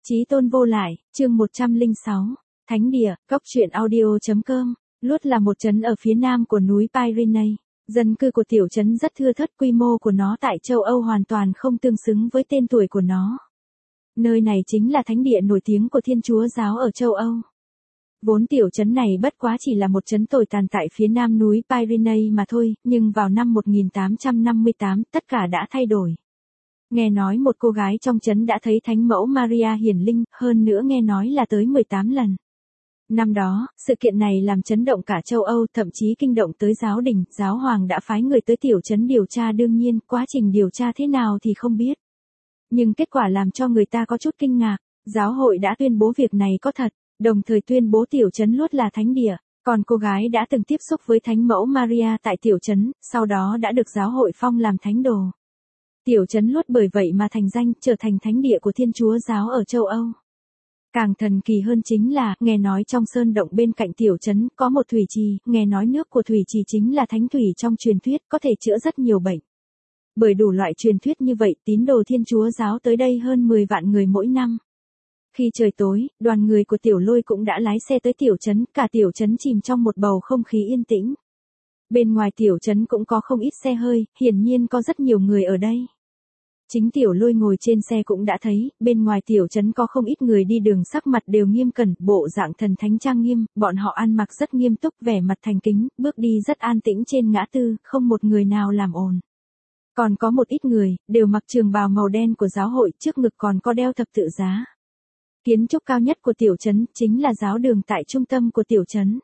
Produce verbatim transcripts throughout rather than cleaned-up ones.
Chí tôn vô lại, chương một trăm lẻ sáu, Thánh địa, góc truyện audio.com, Luốt là một trấn ở phía nam của núi Pyrenees. Dân cư của tiểu trấn rất thưa thớt, quy mô của nó tại châu Âu hoàn toàn không tương xứng với tên tuổi của nó. Nơi này chính là thánh địa nổi tiếng của Thiên Chúa giáo ở châu Âu. Vốn tiểu trấn này bất quá chỉ là một trấn tồi tàn tại phía nam núi Pyrenees mà thôi, nhưng vào năm một nghìn tám trăm năm mươi tám tất cả đã thay đổi. Nghe nói một cô gái trong trấn đã thấy Thánh mẫu Maria hiển linh, hơn nữa nghe nói là tới mười tám lần. Năm đó, sự kiện này làm chấn động cả châu Âu, thậm chí kinh động tới giáo đình, giáo hoàng đã phái người tới tiểu trấn điều tra, đương nhiên, quá trình điều tra thế nào thì không biết. Nhưng kết quả làm cho người ta có chút kinh ngạc, giáo hội đã tuyên bố việc này có thật, đồng thời tuyên bố tiểu trấn Luốt là thánh địa, còn cô gái đã từng tiếp xúc với Thánh mẫu Maria tại tiểu trấn, sau đó đã được giáo hội phong làm thánh đồ. Tiểu trấn Luốt bởi vậy mà thành danh, trở thành thánh địa của Thiên Chúa giáo ở châu Âu. Càng thần kỳ hơn chính là, nghe nói trong sơn động bên cạnh tiểu trấn có một thủy trì, nghe nói nước của thủy trì chính là thánh thủy trong truyền thuyết, có thể chữa rất nhiều bệnh. Bởi đủ loại truyền thuyết như vậy, tín đồ Thiên Chúa giáo tới đây hơn mười vạn người mỗi năm. Khi trời tối, đoàn người của Tiểu Lôi cũng đã lái xe tới tiểu trấn, cả tiểu trấn chìm trong một bầu không khí yên tĩnh. Bên ngoài tiểu trấn cũng có không ít xe hơi, hiển nhiên có rất nhiều người ở đây. Chính Tiểu Lôi ngồi trên xe cũng đã thấy, bên ngoài tiểu trấn có không ít người đi đường, sắc mặt đều nghiêm cẩn, bộ dạng thần thánh trang nghiêm, bọn họ ăn mặc rất nghiêm túc, vẻ mặt thành kính, bước đi rất an tĩnh trên ngã tư, không một người nào làm ồn. Còn có một ít người, đều mặc trường bào màu đen của giáo hội, trước ngực còn có đeo thập tự giá. Kiến trúc cao nhất của tiểu trấn, chính là giáo đường tại trung tâm của tiểu trấn.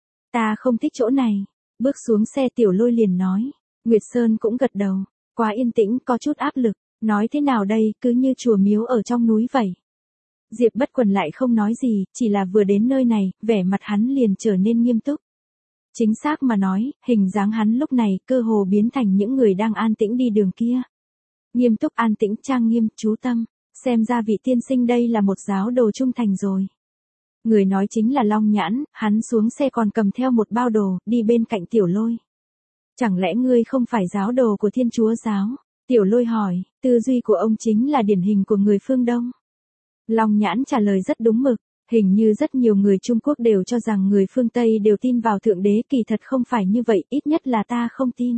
Ta không thích chỗ này. Bước xuống xe Tiểu Lôi liền nói. Nguyệt Sơn cũng gật đầu. Quá yên tĩnh, có chút áp lực. Nói thế nào đây, cứ như chùa miếu ở trong núi vậy. Diệp Bất Quần lại không nói gì, chỉ là vừa đến nơi này, vẻ mặt hắn liền trở nên nghiêm túc. Chính xác mà nói, hình dáng hắn lúc này cơ hồ biến thành những người đang an tĩnh đi đường kia. Nghiêm túc, an tĩnh, trang nghiêm, chú tâm. Xem ra vị tiên sinh đây là một giáo đồ trung thành rồi. Người nói chính là Long Nhãn, hắn xuống xe còn cầm theo một bao đồ, đi bên cạnh Tiểu Lôi. Chẳng lẽ ngươi không phải giáo đồ của Thiên Chúa giáo? Tiểu Lôi hỏi, tư duy của ông chính là điển hình của người phương Đông. Long Nhãn trả lời rất đúng mực, hình như rất nhiều người Trung Quốc đều cho rằng người phương Tây đều tin vào Thượng Đế, kỳ thật không phải như vậy, ít nhất là ta không tin.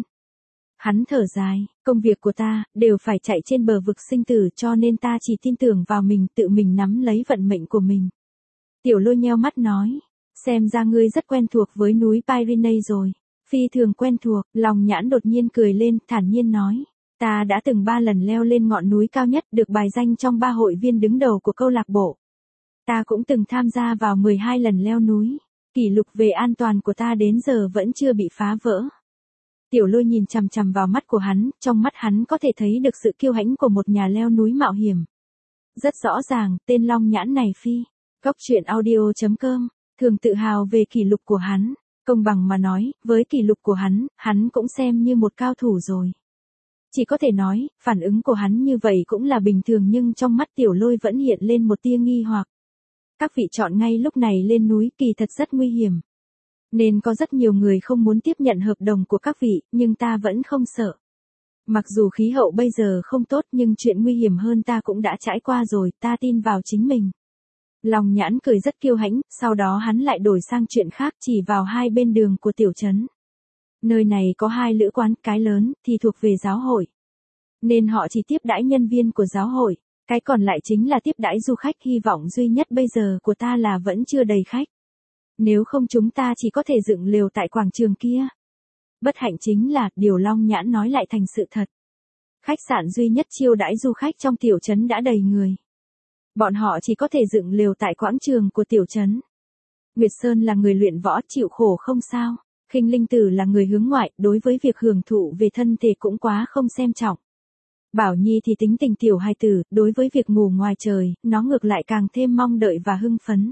Hắn thở dài, công việc của ta, đều phải chạy trên bờ vực sinh tử, cho nên ta chỉ tin tưởng vào mình, tự mình nắm lấy vận mệnh của mình. Tiểu Lôi nheo mắt nói, xem ra ngươi rất quen thuộc với núi Pyrenees rồi. Phi thường quen thuộc, Long Nhãn đột nhiên cười lên, thản nhiên nói, ta đã từng ba lần leo lên ngọn núi cao nhất, được bài danh trong ba hội viên đứng đầu của câu lạc bộ. Ta cũng từng tham gia vào mười hai lần leo núi, kỷ lục về an toàn của ta đến giờ vẫn chưa bị phá vỡ. Tiểu Lôi nhìn chằm chằm vào mắt của hắn, trong mắt hắn có thể thấy được sự kiêu hãnh của một nhà leo núi mạo hiểm. Rất rõ ràng, tên Long Nhãn này Phi, góc truyện audio.com, thường tự hào về kỷ lục của hắn. Công bằng mà nói, với kỷ lục của hắn, hắn cũng xem như một cao thủ rồi. Chỉ có thể nói, phản ứng của hắn như vậy cũng là bình thường, nhưng trong mắt Tiểu Lôi vẫn hiện lên một tia nghi hoặc. Các vị chọn ngay lúc này lên núi kỳ thật rất nguy hiểm. Nên có rất nhiều người không muốn tiếp nhận hợp đồng của các vị, nhưng ta vẫn không sợ. Mặc dù khí hậu bây giờ không tốt, nhưng chuyện nguy hiểm hơn ta cũng đã trải qua rồi, ta tin vào chính mình. Long Nhãn cười rất kiêu hãnh, sau đó hắn lại đổi sang chuyện khác, chỉ vào hai bên đường của tiểu trấn. Nơi này có hai lữ quán, cái lớn thì thuộc về giáo hội. Nên họ chỉ tiếp đãi nhân viên của giáo hội, cái còn lại chính là tiếp đãi du khách, hy vọng duy nhất bây giờ của ta là vẫn chưa đầy khách. Nếu không chúng ta chỉ có thể dựng lều tại quảng trường kia. Bất hạnh chính là, điều Long Nhãn nói lại thành sự thật. Khách sạn duy nhất chiêu đãi du khách trong tiểu trấn đã đầy người. Bọn họ chỉ có thể dựng lều tại quảng trường của tiểu trấn. Nguyệt Sơn là người luyện võ, chịu khổ không sao. Khinh Linh Tử là người hướng ngoại, đối với việc hưởng thụ về thân thể cũng quá không xem trọng. Bảo Nhi thì tính tình tiểu hài tử, đối với việc ngủ ngoài trời, nó ngược lại càng thêm mong đợi và hưng phấn.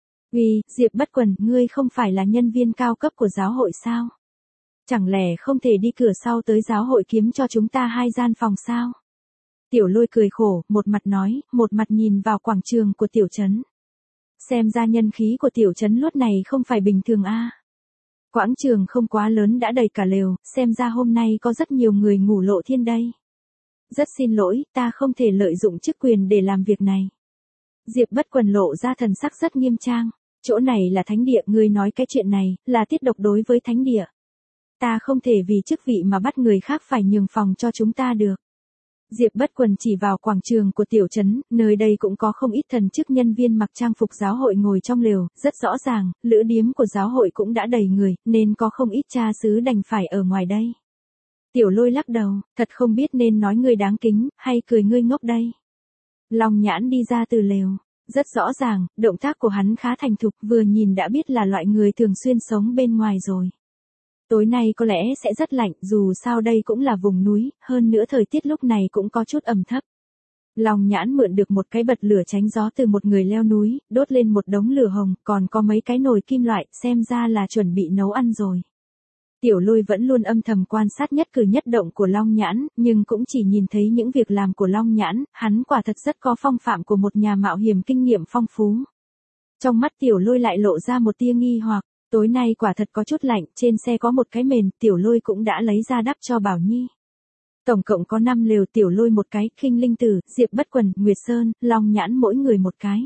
Uy, Diệp Bất Quần, ngươi không phải là nhân viên cao cấp của giáo hội sao? Chẳng lẽ không thể đi cửa sau tới giáo hội kiếm cho chúng ta hai gian phòng sao? Tiểu Lôi cười khổ, một mặt nói, một mặt nhìn vào quảng trường của tiểu trấn. Xem ra nhân khí của tiểu trấn Luốt này không phải bình thường a. À. Quảng trường không quá lớn đã đầy cả lều, xem ra hôm nay có rất nhiều người ngủ lộ thiên đây. Rất xin lỗi, ta không thể lợi dụng chức quyền để làm việc này. Diệp Bất Quần lộ ra thần sắc rất nghiêm trang. Chỗ này là thánh địa, ngươi nói cái chuyện này, là tiết độc đối với thánh địa. Ta không thể vì chức vị mà bắt người khác phải nhường phòng cho chúng ta được. Diệp Bất Quần chỉ vào quảng trường của tiểu trấn, nơi đây cũng có không ít thần chức nhân viên mặc trang phục giáo hội ngồi trong lều, rất rõ ràng, lữ điếm của giáo hội cũng đã đầy người, nên có không ít cha xứ đành phải ở ngoài đây. Tiểu Lôi lắc đầu, thật không biết nên nói ngươi đáng kính, hay cười ngươi ngốc đây. Long Nhãn đi ra từ lều. Rất rõ ràng, động tác của hắn khá thành thục, vừa nhìn đã biết là loại người thường xuyên sống bên ngoài rồi. Tối nay có lẽ sẽ rất lạnh, dù sao đây cũng là vùng núi, hơn nữa thời tiết lúc này cũng có chút ẩm thấp. Long Nhãn mượn được một cái bật lửa tránh gió từ một người leo núi, đốt lên một đống lửa hồng, còn có mấy cái nồi kim loại, xem ra là chuẩn bị nấu ăn rồi. Tiểu Lôi vẫn luôn âm thầm quan sát nhất cử nhất động của Long Nhãn, nhưng cũng chỉ nhìn thấy những việc làm của Long Nhãn, hắn quả thật rất có phong phạm của một nhà mạo hiểm kinh nghiệm phong phú. Trong mắt Tiểu Lôi lại lộ ra một tia nghi hoặc, tối nay quả thật có chút lạnh, trên xe có một cái mền, Tiểu Lôi cũng đã lấy ra đắp cho Bảo Nhi. Tổng cộng có năm lều, Tiểu Lôi một cái, Khinh Linh Tử, Diệp Bất Quần, Nguyệt Sơn, Long Nhãn mỗi người một cái.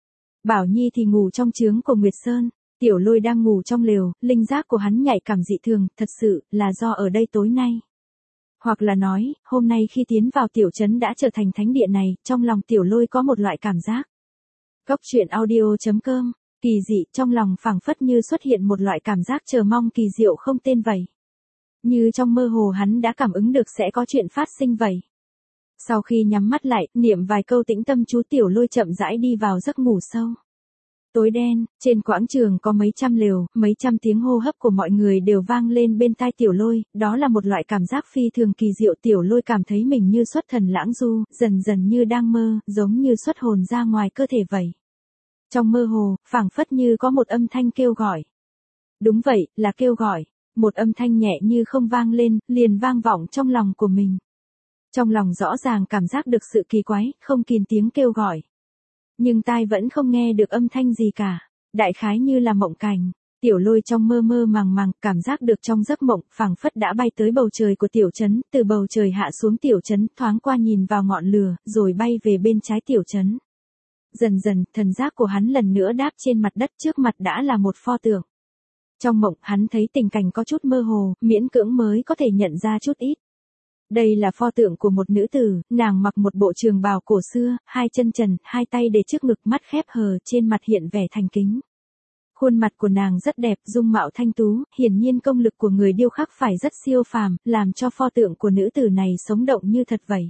Bảo Nhi thì ngủ trong trướng của Nguyệt Sơn. Tiểu Lôi đang ngủ trong lều, linh giác của hắn nhạy cảm dị thường, thật sự, là do ở đây tối nay. Hoặc là nói, hôm nay khi tiến vào tiểu trấn đã trở thành thánh địa này, trong lòng Tiểu Lôi có một loại cảm giác. Góc truyện audio chấm com, kỳ dị, trong lòng phảng phất như xuất hiện một loại cảm giác chờ mong kỳ diệu không tên vậy. Như trong mơ hồ hắn đã cảm ứng được sẽ có chuyện phát sinh vậy. Sau khi nhắm mắt lại, niệm vài câu tĩnh tâm chú, Tiểu Lôi chậm rãi đi vào giấc ngủ sâu. Tối đen, trên quảng trường có mấy trăm lều, mấy trăm tiếng hô hấp của mọi người đều vang lên bên tai Tiểu Lôi, đó là một loại cảm giác phi thường kỳ diệu. Tiểu Lôi cảm thấy mình như xuất thần lãng du, dần dần như đang mơ, giống như xuất hồn ra ngoài cơ thể vậy. Trong mơ hồ, phảng phất như có một âm thanh kêu gọi. Đúng vậy, là kêu gọi, một âm thanh nhẹ như không vang lên, liền vang vọng trong lòng của mình. Trong lòng rõ ràng cảm giác được sự kỳ quái, không kìm tiếng kêu gọi. Nhưng tai vẫn không nghe được âm thanh gì cả, đại khái như là mộng cảnh. Tiểu Lôi trong mơ mơ màng màng, cảm giác được trong giấc mộng, phảng phất đã bay tới bầu trời của tiểu trấn, từ bầu trời hạ xuống tiểu trấn, thoáng qua nhìn vào ngọn lửa, rồi bay về bên trái tiểu trấn. Dần dần, thần giác của hắn lần nữa đáp trên mặt đất, trước mặt đã là một pho tượng. Trong mộng, hắn thấy tình cảnh có chút mơ hồ, miễn cưỡng mới có thể nhận ra chút ít. Đây là pho tượng của một nữ tử, nàng mặc một bộ trường bào cổ xưa, hai chân trần, hai tay để trước ngực, mắt khép hờ, trên mặt hiện vẻ thành kính. Khuôn mặt của nàng rất đẹp, dung mạo thanh tú, hiển nhiên công lực của người điêu khắc phải rất siêu phàm, làm cho pho tượng của nữ tử này sống động như thật vậy.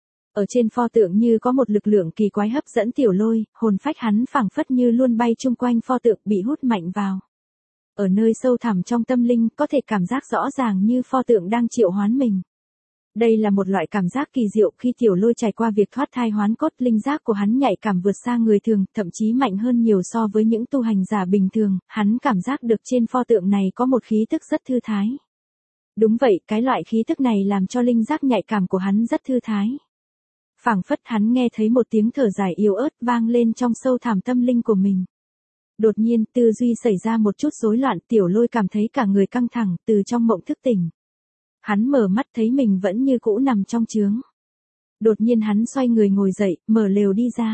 Ở trên pho tượng như có một lực lượng kỳ quái hấp dẫn Tiểu Lôi, hồn phách hắn phảng phất như luôn bay chung quanh pho tượng, bị hút mạnh vào. Ở nơi sâu thẳm trong tâm linh, có thể cảm giác rõ ràng như pho tượng đang triệu hoán mình. Đây là một loại cảm giác kỳ diệu, khi Tiểu Lôi trải qua việc thoát thai hoán cốt, linh giác của hắn nhạy cảm vượt xa người thường, thậm chí mạnh hơn nhiều so với những tu hành giả bình thường, hắn cảm giác được trên pho tượng này có một khí tức rất thư thái. Đúng vậy, cái loại khí tức này làm cho linh giác nhạy cảm của hắn rất thư thái. Phảng phất hắn nghe thấy một tiếng thở dài yếu ớt vang lên trong sâu thẳm tâm linh của mình. Đột nhiên, tư duy xảy ra một chút rối loạn, Tiểu Lôi cảm thấy cả người căng thẳng, từ trong mộng thức tỉnh. Hắn mở mắt thấy mình vẫn như cũ nằm trong trướng. Đột nhiên hắn xoay người ngồi dậy, mở lều đi ra.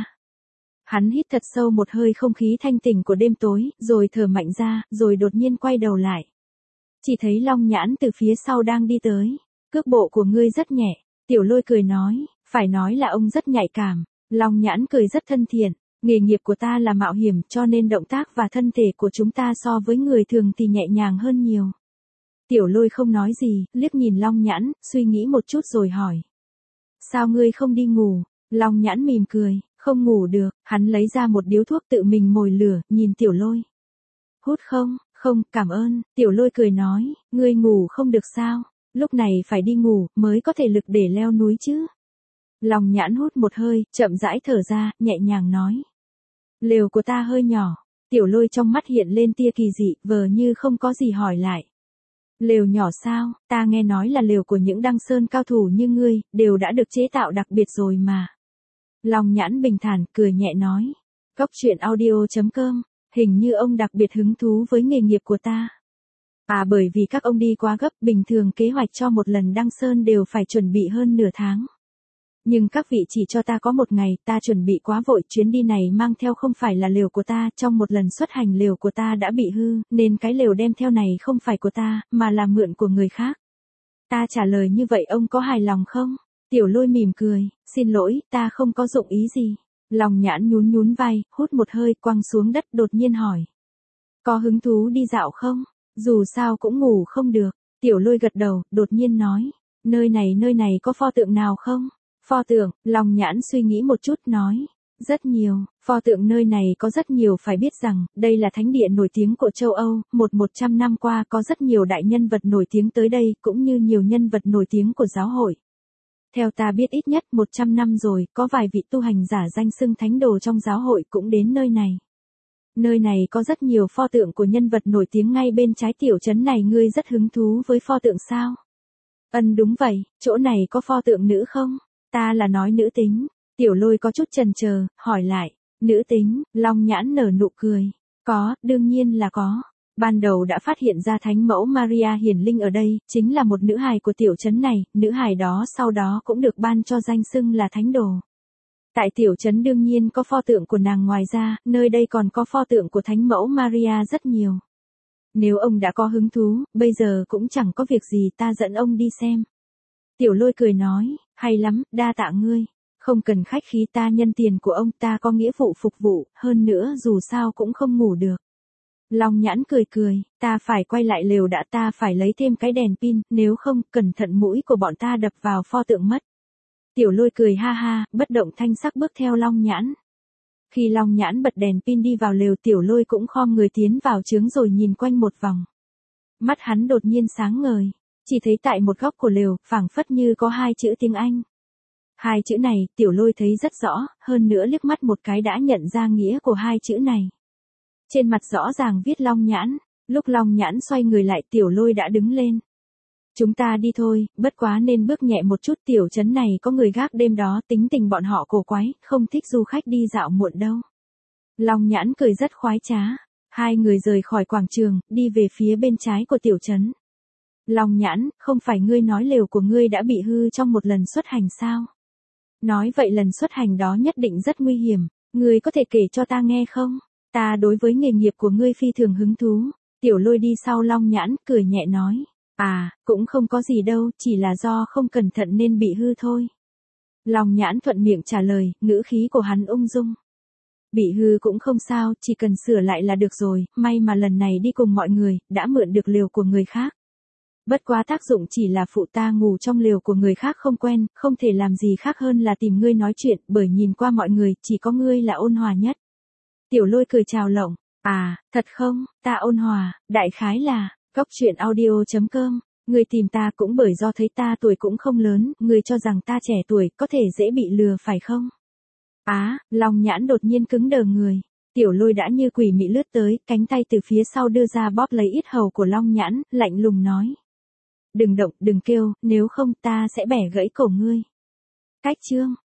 Hắn hít thật sâu một hơi không khí thanh tỉnh của đêm tối, rồi thở mạnh ra, rồi đột nhiên quay đầu lại. Chỉ thấy Long Nhãn từ phía sau đang đi tới. Cước bộ của ngươi rất nhẹ, Tiểu Lôi cười nói, phải nói là ông rất nhạy cảm. Long Nhãn cười rất thân thiện, nghề nghiệp của ta là mạo hiểm, cho nên động tác và thân thể của chúng ta so với người thường thì nhẹ nhàng hơn nhiều. Tiểu Lôi không nói gì, liếc nhìn Long Nhãn, suy nghĩ một chút rồi hỏi. Sao ngươi không đi ngủ? Long Nhãn mỉm cười, không ngủ được, hắn lấy ra một điếu thuốc tự mình mồi lửa, nhìn Tiểu Lôi. Hút không? Không, cảm ơn, Tiểu Lôi cười nói, ngươi ngủ không được sao? Lúc này phải đi ngủ, mới có thể lực để leo núi chứ. Long Nhãn hút một hơi, chậm rãi thở ra, nhẹ nhàng nói. Lều của ta hơi nhỏ. Tiểu Lôi trong mắt hiện lên tia kỳ dị, vờ như không có gì hỏi lại. Lều nhỏ sao, ta nghe nói là lều của những đăng sơn cao thủ như ngươi, đều đã được chế tạo đặc biệt rồi mà. Long Nhãn bình thản, cười nhẹ nói. Góc truyện audio chấm com, hình như ông đặc biệt hứng thú với nghề nghiệp của ta. À, bởi vì các ông đi quá gấp, bình thường kế hoạch cho một lần đăng sơn đều phải chuẩn bị hơn nửa tháng. Nhưng các vị chỉ cho ta có một ngày, ta chuẩn bị quá vội, chuyến đi này mang theo không phải là lều của ta, trong một lần xuất hành lều của ta đã bị hư, nên cái lều đem theo này không phải của ta, mà là mượn của người khác. Ta trả lời như vậy ông có hài lòng không? Tiểu Lôi mỉm cười, xin lỗi, ta không có dụng ý gì. Long Nhãn nhún nhún vai, hút một hơi quăng xuống đất đột nhiên hỏi. Có hứng thú đi dạo không? Dù sao cũng ngủ không được. Tiểu Lôi gật đầu, đột nhiên nói. Nơi này nơi này có pho tượng nào không? Pho tượng, Long Nhãn suy nghĩ một chút nói. Rất nhiều, pho tượng nơi này có rất nhiều, phải biết rằng, đây là thánh địa nổi tiếng của châu Âu, một một trăm năm qua có rất nhiều đại nhân vật nổi tiếng tới đây, cũng như nhiều nhân vật nổi tiếng của giáo hội. Theo ta biết ít nhất một trăm năm rồi, có vài vị tu hành giả danh xưng thánh đồ trong giáo hội cũng đến nơi này. Nơi này có rất nhiều pho tượng của nhân vật nổi tiếng ngay bên trái tiểu trấn này, ngươi rất hứng thú với pho tượng sao? Ân đúng vậy, chỗ này có pho tượng nữ không? Ta là nói nữ tính. Tiểu Lôi có chút chần chờ, hỏi lại. Nữ tính, Long Nhãn nở nụ cười. Có, đương nhiên là có. Ban đầu đã phát hiện ra thánh mẫu Maria hiển linh ở đây, chính là một nữ hài của tiểu trấn này, nữ hài đó sau đó cũng được ban cho danh xưng là thánh đồ. Tại tiểu trấn đương nhiên có pho tượng của nàng, ngoài ra, nơi đây còn có pho tượng của thánh mẫu Maria rất nhiều. Nếu ông đã có hứng thú, bây giờ cũng chẳng có việc gì, ta dẫn ông đi xem. Tiểu Lôi cười nói, hay lắm, đa tạ ngươi. Không cần khách khí, ta nhân tiền của ông, ta có nghĩa vụ phục vụ, hơn nữa dù sao cũng không ngủ được. Long Nhãn cười cười, ta phải quay lại lều đã, ta phải lấy thêm cái đèn pin, nếu không, cẩn thận mũi của bọn ta đập vào pho tượng mất. Tiểu Lôi cười ha ha, bất động thanh sắc bước theo Long Nhãn. Khi Long Nhãn bật đèn pin đi vào lều, Tiểu Lôi cũng khom người tiến vào trướng rồi nhìn quanh một vòng. Mắt hắn đột nhiên sáng ngời, chỉ thấy tại một góc của lều, phảng phất như có hai chữ tiếng Anh. Hai chữ này, Tiểu Lôi thấy rất rõ, hơn nữa liếc mắt một cái đã nhận ra nghĩa của hai chữ này. Trên mặt rõ ràng viết Long Nhãn, lúc Long Nhãn xoay người lại, Tiểu Lôi đã đứng lên. Chúng ta đi thôi, bất quá nên bước nhẹ một chút, tiểu trấn này có người gác đêm đó, tính tình bọn họ cổ quái, không thích du khách đi dạo muộn đâu. Long Nhãn cười rất khoái trá. Hai người rời khỏi quảng trường, đi về phía bên trái của tiểu trấn. Long Nhãn, không phải ngươi nói lều của ngươi đã bị hư trong một lần xuất hành sao? Nói vậy lần xuất hành đó nhất định rất nguy hiểm, ngươi có thể kể cho ta nghe không? Ta đối với nghề nghiệp của ngươi phi thường hứng thú. Tiểu Lôi đi sau Long Nhãn, cười nhẹ nói. À, cũng không có gì đâu, chỉ là do không cẩn thận nên bị hư thôi. Long Nhãn thuận miệng trả lời, ngữ khí của hắn ung dung. Bị hư cũng không sao, chỉ cần sửa lại là được rồi, may mà lần này đi cùng mọi người, đã mượn được lều của người khác. Bất quá tác dụng chỉ là phụ, ta ngủ trong lều của người khác không quen, không thể làm gì khác hơn là tìm ngươi nói chuyện, bởi nhìn qua mọi người, chỉ có ngươi là ôn hòa nhất. Tiểu Lôi cười chào lộng, à, thật không, ta ôn hòa, đại khái là, góc truyện audio chấm com, ngươi tìm ta cũng bởi do thấy ta tuổi cũng không lớn, ngươi cho rằng ta trẻ tuổi, có thể dễ bị lừa phải không? Á, Long Nhãn đột nhiên cứng đờ người. Tiểu Lôi đã như quỷ mị lướt tới, cánh tay từ phía sau đưa ra bóp lấy yết hầu của Long Nhãn, lạnh lùng nói. Đừng động, đừng kêu, nếu không ta sẽ bẻ gãy cổ ngươi. Cách chương.